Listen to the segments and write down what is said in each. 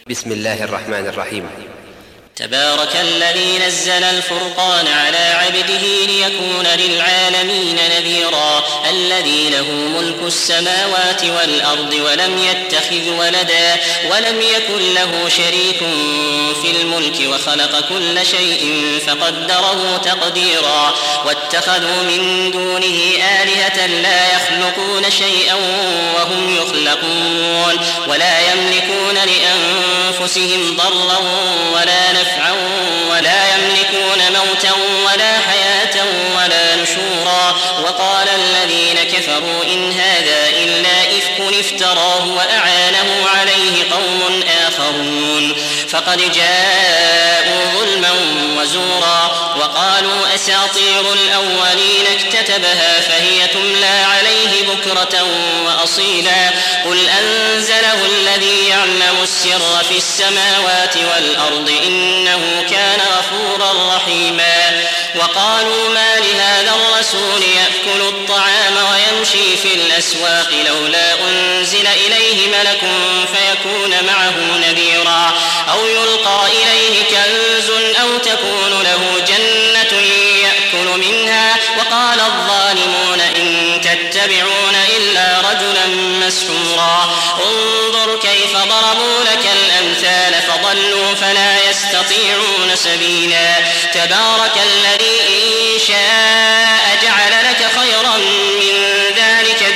بسم الله الرحمن الرحيم. تبارك الذي نزل الفرقان على عبده ليكون للعالمين نذيرا. الذي له ملك السماوات والأرض ولم يتخذ ولدا ولم يكن له شريك في الملك وخلق كل شيء فقدره تقديرا. واتخذوا من دونه آلهة لا يخلقون شيئا وهم يخلقون ولا يملكون لأنفسهم ضرا ولا نفعا ولا يملكون موتا ولا حياة ولا نشورا. وقال الذين كفروا إن هذا إلا إفك افتراه وأعانه عليه قوم آخرون فقد جاءوا ظلما وزورا. وقالوا أساطير الأولين اكتتبها فهي تملى عليه بكرة وأصيلا. قل أنزله الذي يعلم السر في السماوات والأرض إنه كان غفورا رحيما. وقالوا ما لهذا الرسول يأكل الطعام ويمشي في الأسواق لولا أنزل إليه ملك فيكون معه نذيرا أو يلقى إليه كنز أو تكون له جنة يأكل منها. وقال الظالمون إن تتبعون إلا رجلا مسحورا. انظر كيف ضربوا لك الأمثال فضلوا فلا يستطيعون سبيلا. تبارك الذي إن شاء جعل لك خيرا من ذلك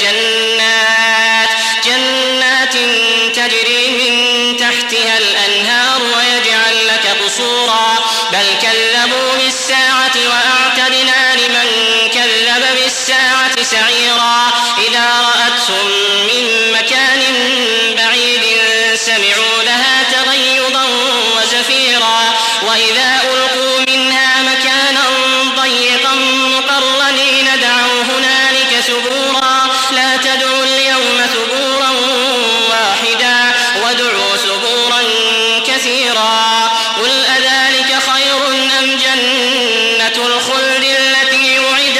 جنات تجري من تحتها الأنهار ويجعل لك قصورا. بل كذبوا بالساعة وأعتدنا لمن كذب بالساعة سعيرا. إذا رأتهم من مكان بعيد سمعوا لها تغيظا وزفيرا. وإذا ألقوا منها مكانا ضيقا مقرنين دعوا هنالك ثبورا. لا تدعوا اليوم ثبورا واحدا وادعوا ثبورا كثيرا. قل أذلك خير أم جنة الخلد التي وعد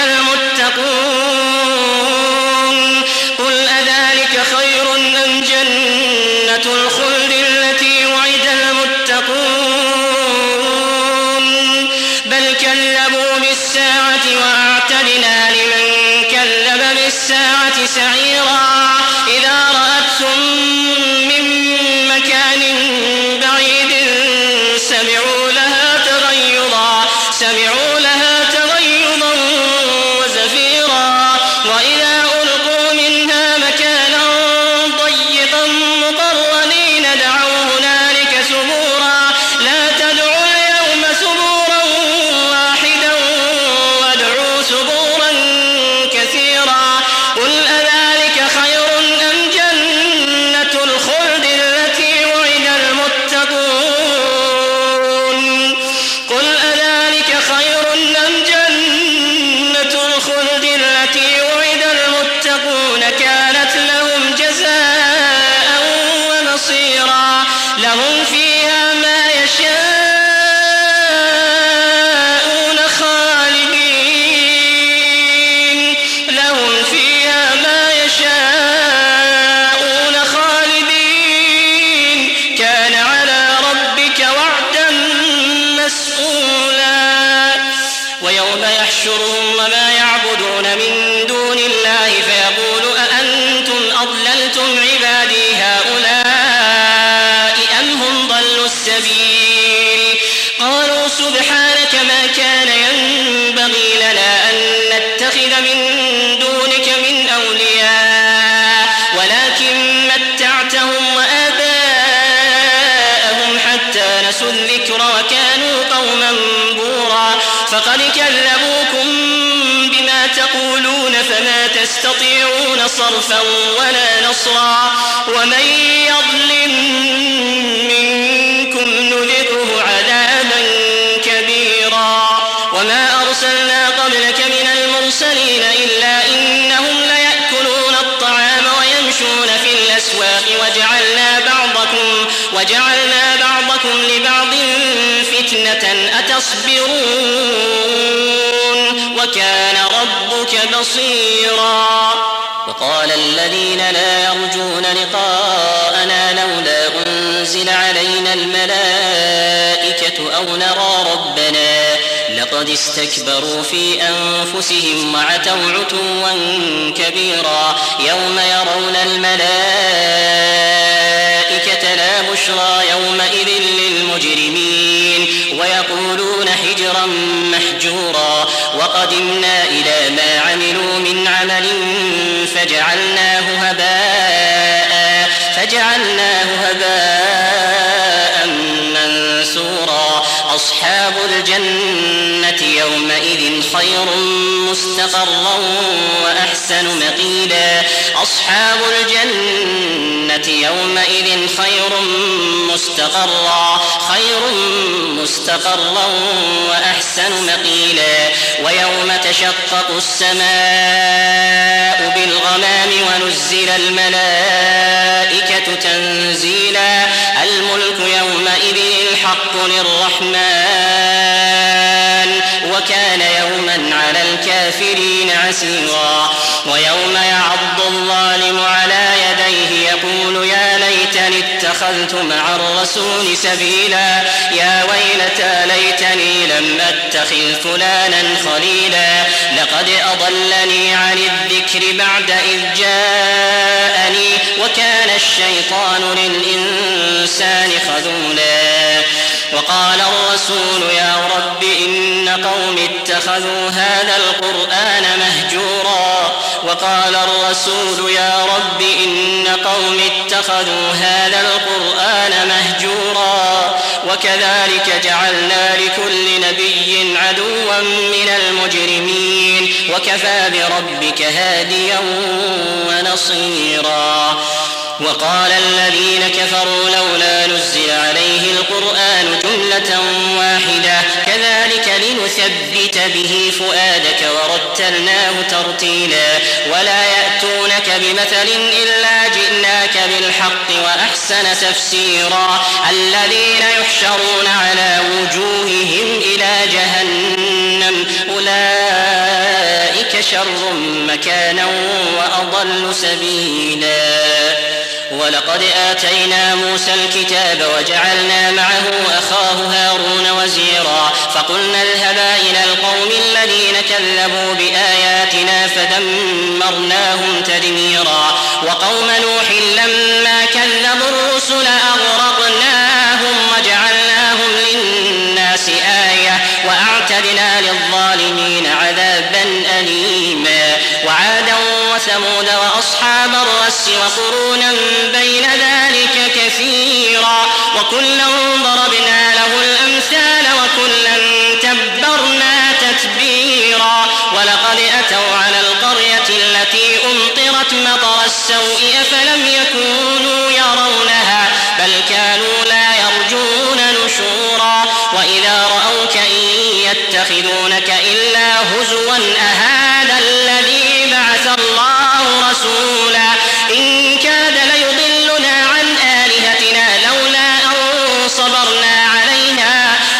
المتقون. قل أذلك خير أم جنة الخلد التي وعد المتقون. بل كذبوا بالساعة وأعتدنا لمن كذب بالساعة سعيرا. إذا رأتهم من مكان بعيد سمعوا لها تغيظا وزفيرا. وإذا ألقوا منها مكانا ضيقا مقرنين دعوا هنالك ثبورا. لا تدعوا اليوم ثبورا واحدا وادعوا ثبورا كثيرا. قل أذلك خير أم جنة الخلد التي وعد المتقون. قل أذلك خير أم جنة الخلد التي وعد المتقون كانت لهم جزاء ومصيرا. لهم فيها ما يشاءون خالدين. لهم فيها ما يشاءون خالدين. كان على ربك وعدا مسئولا. ويوم يحشرهم وما يعبدون من دون الله فيقول أأنتم أضللتم عبادي هؤلاء أم هم ضلوا السبيل. قالوا سبحانك ما كان ينبغي لنا أن نتخذ من دونك من أولياء ولكن متعتهم وآباءهم حتى نسوا الذكر وكانوا قوما بورا. فقد كذبوكم بما تقولون فما تستطيعون صرفا ولا نصرا. ومن يظلم منكم نذقه عذابا كبيرا. وما أرسلنا قبلك من المرسلين إلا إنهم ليأكلون الطعام ويمشون في الأسواق وجعلنا بعضكم لبعض فتنة أتصبرون وكان ربك بصيرا. وقال الذين لا يرجون لقاءنا لولا تنزل علينا الملائكة أو نرى ربنا لقد استكبروا في أنفسهم وعتوا عتوا كبيرا يوم يرون الملائكة لا بشرى يومئذ للمجرمين ويقولون حجرا محجورا وقدمنا إلى ما عملوا من عمل فجعلناه هباء منثورا أصحاب الجنة يومئذ خير مستقرا وأحسن مقيلا أصحاب الجنة يومئذ خير مستقرا وأحسن مقيلا ويوم تشقق السماء بالغمام ونزل الملائكة تنزيلا الملك يومئذ الحق للرحمن وكان يوما على الكافرين عسيرا ويوم يعض الظالم على يديه يقول يا ليتني اتخذت مع الرسول سبيلا يا ويلتى ليتني لم أتخذ فلانا خليلا لقد أضلني عن الذكر بعد إذ جاءني وكان الشيطان للإنسان خذولا وقال الرسول يا رب إن قوم اتخذوا هذا القرآن مهجورا وكذلك جعلنا لكل نبي عدوا من المجرمين وكفى بربك هاديا ونصيرا وقال الذين كفروا لولا نزل عليه القرآن جملة واحدة كذلك لنثبت به فؤادك ورتلناه ترتيلا ولا يأتونك بمثل إلا جئناك بالحق وأحسن تفسيرا الذين يحشرون على وجوههم إلى جهنم أولئك شر مكانا وأضل سبيلا ولقد آتينا موسى الكتاب وجعلنا معه أخاه هارون وزيرا فقلنا اذهبا إلى القوم الذين كذبوا بآياتنا فدمرناهم تدميرا وقوم نوح لما كذبوا الرسل أغرقناهم وجعلناهم للناس آية وأعتدنا للظالمين عذابا أليما وعادا وثمود وأصحاب الرس وقرونا بين ذلك كثيرا وكلا ضربنا له الأمثال وكلا تبرنا تتبيرا ولقد أتوا على القرية التي أمطرت مطر السوء أفلم يكونوا يرونها بل كانوا لا يرجون نشورا وإذا رأوك إن يتخذونك إلا هزوا أهذا الذي بعث الله رسولا إن كاد ليضلنا عن آلهتنا لولا أن صبرنا عليها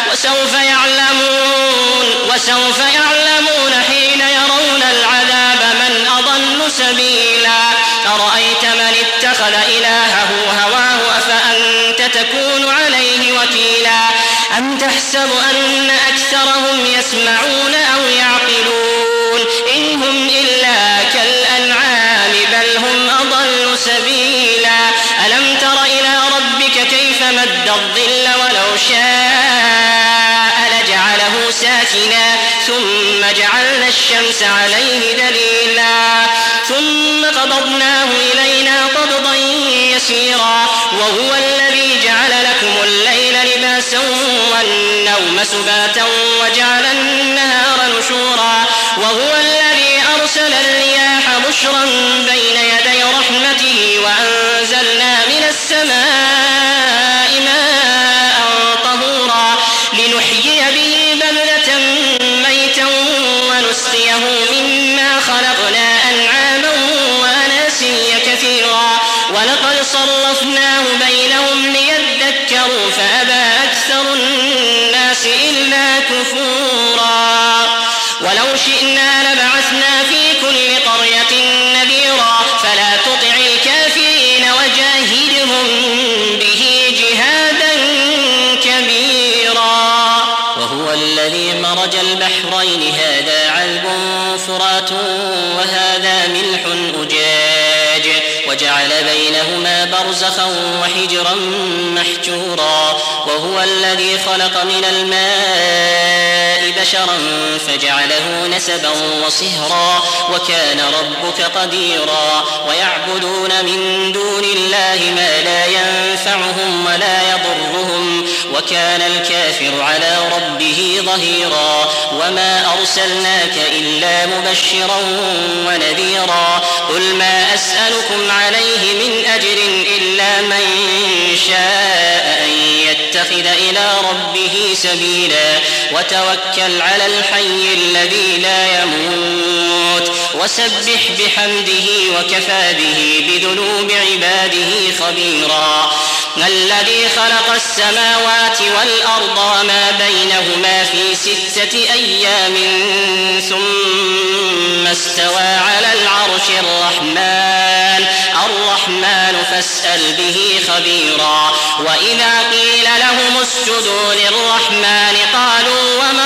وسوف يعلمون حين يرون العذاب من أضل سبيلا أرأيت من اتخذ إلهه هواه أفأنت تكون عليه وكيلا أم تحسب أن أكثرهم يسمعون أو يعقلون إن هم إلا كالأنعام بل هم أضل سبيلا ألم تر إلى ربك كيف مد الظل ولو شاء لجعله ساكنا ثم جعلنا الشمس عليه دليلا ثم قبضناه إلينا قبضا يسيرا وهو الذي جعل لكم الليل لباسا والنوم سباتا وجعل النهار نشورا وهو الذي أرسل الرياح بشرا بين يدي رحمته وأنزلنا من السماء ماء طهورا لنحيي به بلدة ميتا ونسقيه مما خلقنا أنعاما وأناسيا كثيرا ولقد صرفناه بينهم ليذكروا فأبى أكثر الناس إلا كفورا ولو شئنا لبعثنا في كل قرية نذيرا مرج البحرين هذا عذب فرات وهذا ملح أجاج وجعل بينهما برزخا وحجرا محجورا وهو الذي خلق من الماء بشرا فجعله نسبا وصهرا وكان ربك قديرا ويعبدون من دون الله ما لا ينفعهم ولا يضرهم وكان الكافر على ربه ظهيرا وما أرسلناك إلا مبشرا ونذيرا قل ما أسألكم عليه من أجر إلا من شاء أن يتخذ إلى ربه سبيلا وتوكل على الحي الذي لا يموت وسبح بحمده وكفى به بذنوب عباده خبيرا الذي خلق السماوات والأرض وما بينهما في 6 أيام ثم استوى على العرش الرحمن فاسأل به خبيرا وإذا قيل لهم اسجدوا للرحمن قالوا وما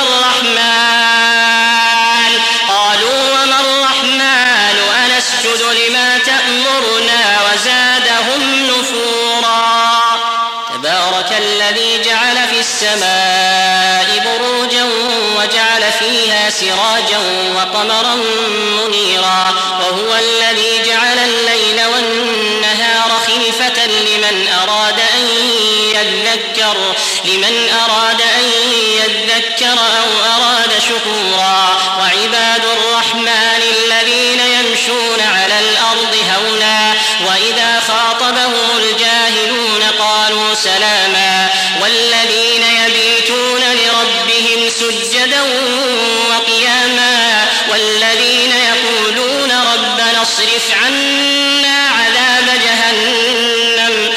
الرحمن أنسجد لما تأمرنا وزادهم نفورا تبارك الذي جعل في السماء بروجا وجعل فيها سراجا وقمرا منيرا وهو الذي جعل الليل والنهار خلفة لمن أراد أن يذكر أو أراد شكورا وعباد الرحمن الذين يمشون على الأرض هونا وإذا خاطبهم الجاهلون قالوا سلاما والذين يبيتون لربهم سجدا وقياما والذين يقولون ربنا اصرف عنا عذاب جهنم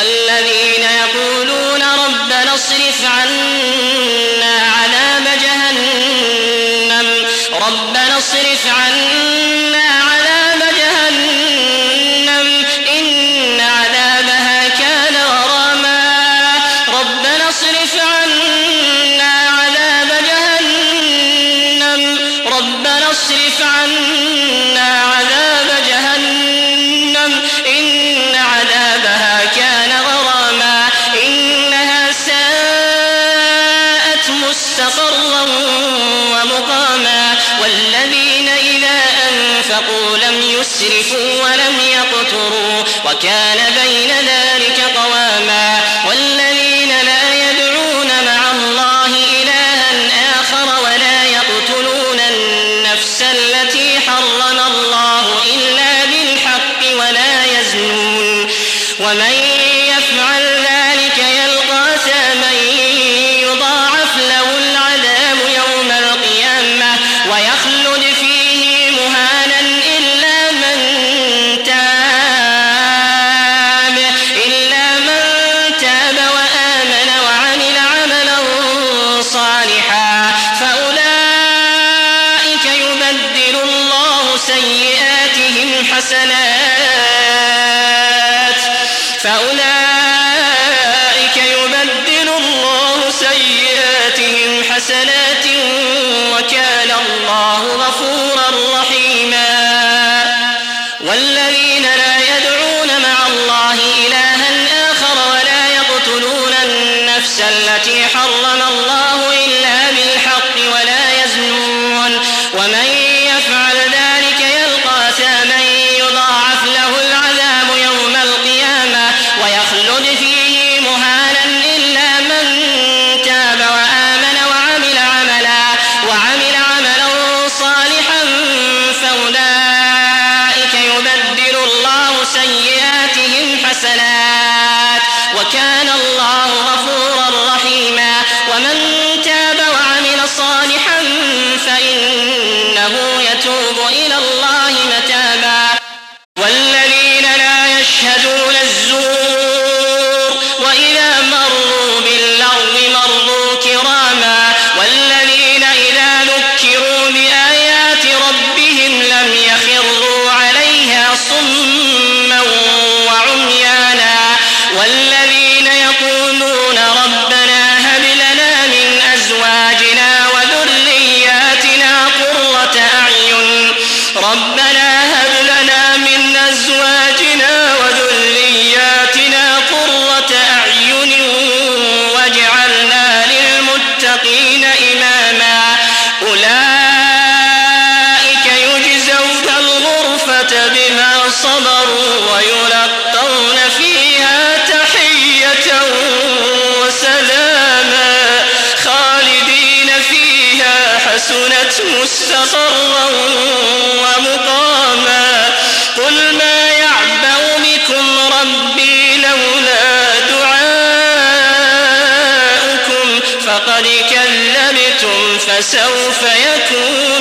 إن عذابها كان غراما ربنا اصرف عنا عذاب جهنم إن عذابها كان غراما إنها ساءت مستقرا ومقاما والذين إذا أنفقوا لم يسرفوا ولم يقتروا وكان بين ذلك قواما والذين لا يدعون مع الله إلها آخر ولا يقتلون النفس التي حرم الله إلا بالحق ولا يزنون ومن يفعل ذلك يلقى أثاما يضاعف له العذاب يوم القيامة ويخلد فيه مهانا إلا من تاب وآمن وعمل عملا صالحا فأولئك يبدل الله سيئاتهم حسنات وكان الله غفورا رحيما والذين لا يدعون مع الله إلها آخر ولا يقتلون النفس التي حرم الله إلا بالحق ولا يزنون ومن يفعل ذلك يلقى أثاما يضاعف له العذاب يوم القيامة ويخلد فيه مهانا إلا من تاب وآمن وعمل عملا صالحا فأولئك يبدل الله سيئاتهم حسنات وكان الله غفورا رحيما ومن تاب مستقرا ومقاما قل ما يعبأ بكم ربي لولا دعاؤكم فقد كذبتم فسوف يكون